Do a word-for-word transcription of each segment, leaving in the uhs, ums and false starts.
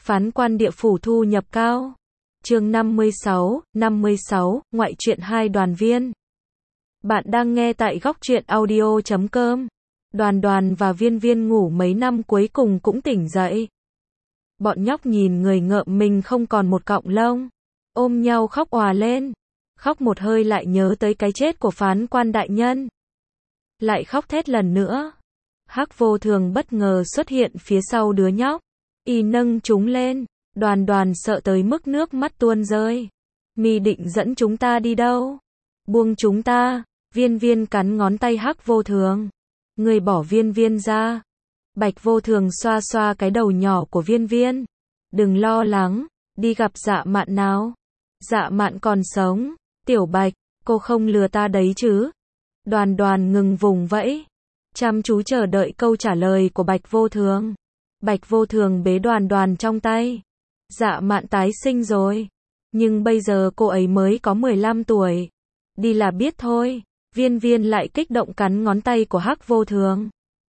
Phán quan địa phủ thu nhập cao. Chương năm mươi sáu, năm mươi sáu, ngoại truyện hai đoàn viên. Bạn đang nghe tại góc truyện audio chấm com. Đoàn Đoàn và Viên Viên ngủ mấy năm cuối cùng cũng tỉnh dậy. Bọn nhóc nhìn người ngợm mình không còn một cọng lông, ôm nhau khóc òa lên. Khóc một hơi lại nhớ tới cái chết của phán quan đại nhân. Lại khóc thét lần nữa. Hắc Vô Thường bất ngờ xuất hiện phía sau đứa nhóc. Y nâng chúng lên. Đoàn Đoàn sợ tới mức nước mắt tuôn rơi. Mi định dẫn chúng ta đi đâu? Buông chúng ta. Viên Viên cắn ngón tay Hắc Vô Thường. Người bỏ Viên Viên ra. Bạch Vô Thường xoa xoa cái đầu nhỏ của Viên Viên. Đừng lo lắng, đi gặp Dạ Mạn nào. Dạ Mạn còn sống. Tiểu Bạch, cô không lừa ta đấy chứ? Đoàn Đoàn ngừng vùng vẫy, chăm chú chờ đợi câu trả lời của Bạch Vô Thường. Bạch Vô Thường bế Đoàn Đoàn trong tay. Dạ Mạn tái sinh rồi, nhưng bây giờ cô ấy mới có mười lăm tuổi. Đi là biết thôi. Viên Viên lại kích động cắn ngón tay của Hắc Vô Thường.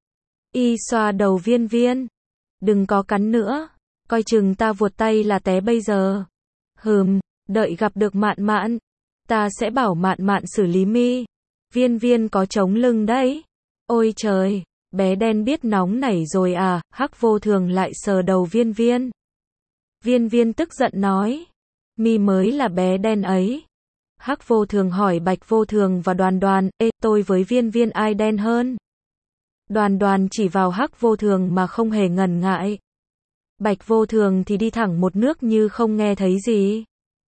Y xoa đầu Viên Viên. Đừng có cắn nữa, coi chừng ta vuột tay là té bây giờ. Hừm, đợi gặp được Mạn Mạn, ta sẽ bảo Mạn Mạn xử lý mi. Viên Viên có chống lưng đấy. Ôi trời, bé đen biết nóng nảy rồi à? Hắc Vô Thường lại sờ đầu Viên Viên. Viên Viên tức giận nói, mi mới là bé đen ấy. Hắc Vô Thường hỏi Bạch Vô Thường và Đoàn Đoàn, ê, tôi với Viên Viên ai đen hơn? Đoàn Đoàn chỉ vào Hắc Vô Thường mà không hề ngần ngại. Bạch Vô Thường thì đi thẳng một nước như không nghe thấy gì.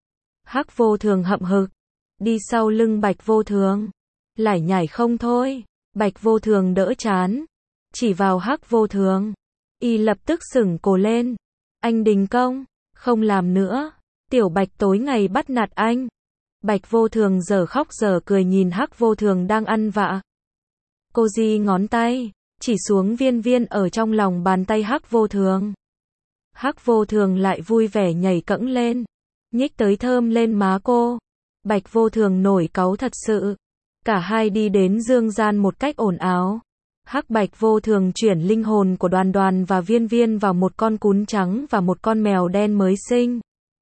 Hắc Vô Thường hậm hực, đi sau lưng Bạch Vô Thường, lải nhải không thôi. Bạch Vô Thường đỡ chán, chỉ vào Hắc Vô Thường. Y lập tức sửng cổ lên. Anh đình công, không làm nữa. Tiểu Bạch tối ngày bắt nạt anh. Bạch Vô Thường giờ khóc giờ cười nhìn Hắc Vô Thường đang ăn vạ. Cô di ngón tay, chỉ xuống Viên Viên ở trong lòng bàn tay Hắc Vô Thường. Hắc Vô Thường lại vui vẻ nhảy cẫng lên, nhích tới thơm lên má cô. Bạch Vô Thường nổi cáu thật sự. Cả hai đi đến dương gian một cách ồn ào. Hắc Bạch Vô Thường chuyển linh hồn của Đoàn Đoàn và Viên Viên vào một con cún trắng và một con mèo đen mới sinh.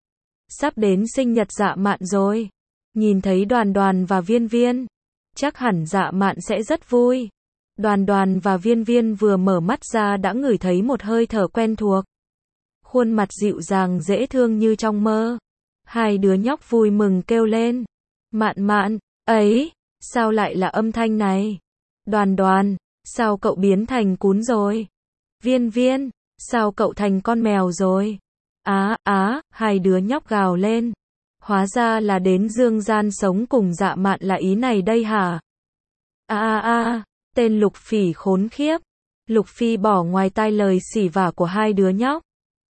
Sắp đến sinh nhật Dạ Mạn rồi. Nhìn thấy Đoàn Đoàn và Viên Viên, chắc hẳn Dạ Mạn sẽ rất vui. Đoàn Đoàn và Viên Viên vừa mở mắt ra đã ngửi thấy một hơi thở quen thuộc. Khuôn mặt dịu dàng dễ thương như trong mơ. Hai đứa nhóc vui mừng kêu lên. Mạn Mạn, ấy, sao lại là âm thanh này? Đoàn Đoàn, sao cậu biến thành cún rồi? Viên Viên, sao cậu thành con mèo rồi? Á, á, hai đứa nhóc gào lên. Hóa ra là đến dương gian sống cùng Dạ Mạn là ý này đây hả? A a a, tên Lục Phỉ khốn khiếp. Lục Phi bỏ ngoài tai lời xỉ vả của hai đứa nhóc.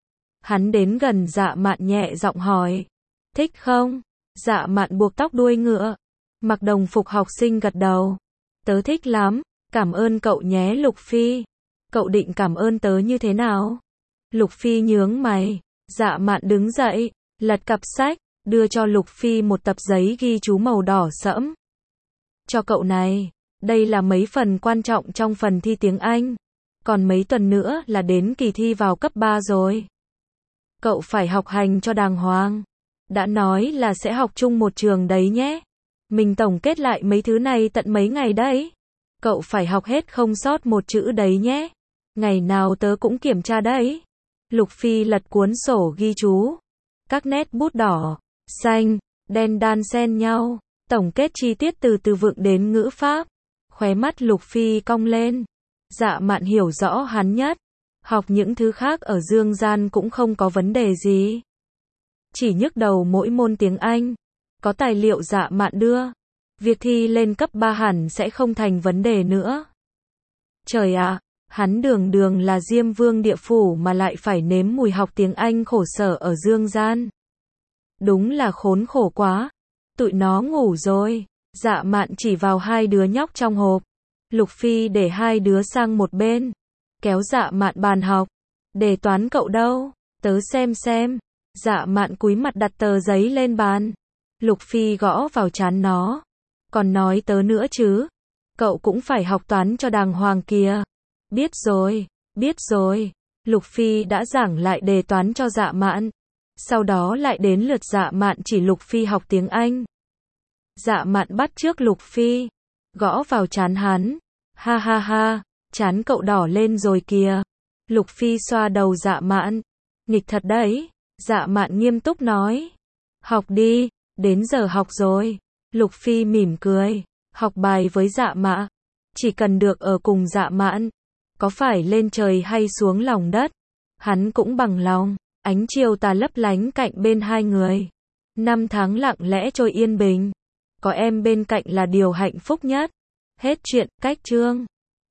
Hắn đến gần Dạ Mạn nhẹ giọng hỏi, thích không? Dạ Mạn buộc tóc đuôi ngựa, mặc đồng phục học sinh gật đầu. Tớ thích lắm, cảm ơn cậu nhé Lục Phi. Cậu định cảm ơn tớ như thế nào? Lục Phi nhướng mày. Dạ Mạn đứng dậy, lật cặp sách, đưa cho Lục Phi một tập giấy ghi chú màu đỏ sẫm. Cho cậu này, đây là mấy phần quan trọng trong phần thi tiếng Anh. Còn mấy tuần nữa là đến kỳ thi vào cấp ba rồi. Cậu phải học hành cho đàng hoàng. Đã nói là sẽ học chung một trường đấy nhé. Mình tổng kết lại mấy thứ này tận mấy ngày đấy. Cậu phải học hết không sót một chữ đấy nhé. Ngày nào tớ cũng kiểm tra đấy. Lục Phi lật cuốn sổ ghi chú. Các nét bút đỏ, xanh, đen đan xen nhau. Tổng kết chi tiết từ từ vựng đến ngữ pháp. Khóe mắt Lục Phi cong lên. Dạ Mạn hiểu rõ hắn nhất. Học những thứ khác ở dương gian cũng không có vấn đề gì. Chỉ nhức đầu mỗi môn tiếng Anh. Có tài liệu Dạ Mạn đưa. Việc thi lên cấp ba hẳn sẽ không thành vấn đề nữa. Trời ạ, hắn đường đường là Diêm Vương địa phủ mà lại phải nếm mùi học tiếng Anh khổ sở ở dương gian. Đúng là khốn khổ quá. Tụi nó ngủ rồi. Dạ Mạn chỉ vào hai đứa nhóc trong hộp. Lục Phi để hai đứa sang một bên, kéo Dạ Mạn bàn học. Đề toán cậu đâu? Tớ xem xem. Dạ Mạn cúi mặt đặt tờ giấy lên bàn. Lục Phi gõ vào trán nó. Còn nói tớ nữa chứ? Cậu cũng phải học toán cho đàng hoàng kìa. Biết rồi, biết rồi. Lục Phi đã giảng lại đề toán cho Dạ Mạn. Sau đó lại đến lượt Dạ Mạn chỉ Lục Phi học tiếng Anh. Dạ Mạn bắt chước Lục Phi, gõ vào trán hắn. Ha ha ha, trán cậu đỏ lên rồi kìa. Lục Phi xoa đầu Dạ Mạn. Nghịch thật đấy. Dạ Mạn nghiêm túc nói. Học đi, đến giờ học rồi. Lục Phi mỉm cười, học bài với Dạ Mạn. Chỉ cần được ở cùng Dạ Mạn, có phải lên trời hay xuống lòng đất, hắn cũng bằng lòng. Ánh chiều tà lấp lánh cạnh bên hai người. Năm tháng lặng lẽ trôi yên bình. Có em bên cạnh là điều hạnh phúc nhất. Hết chuyện, cách chương.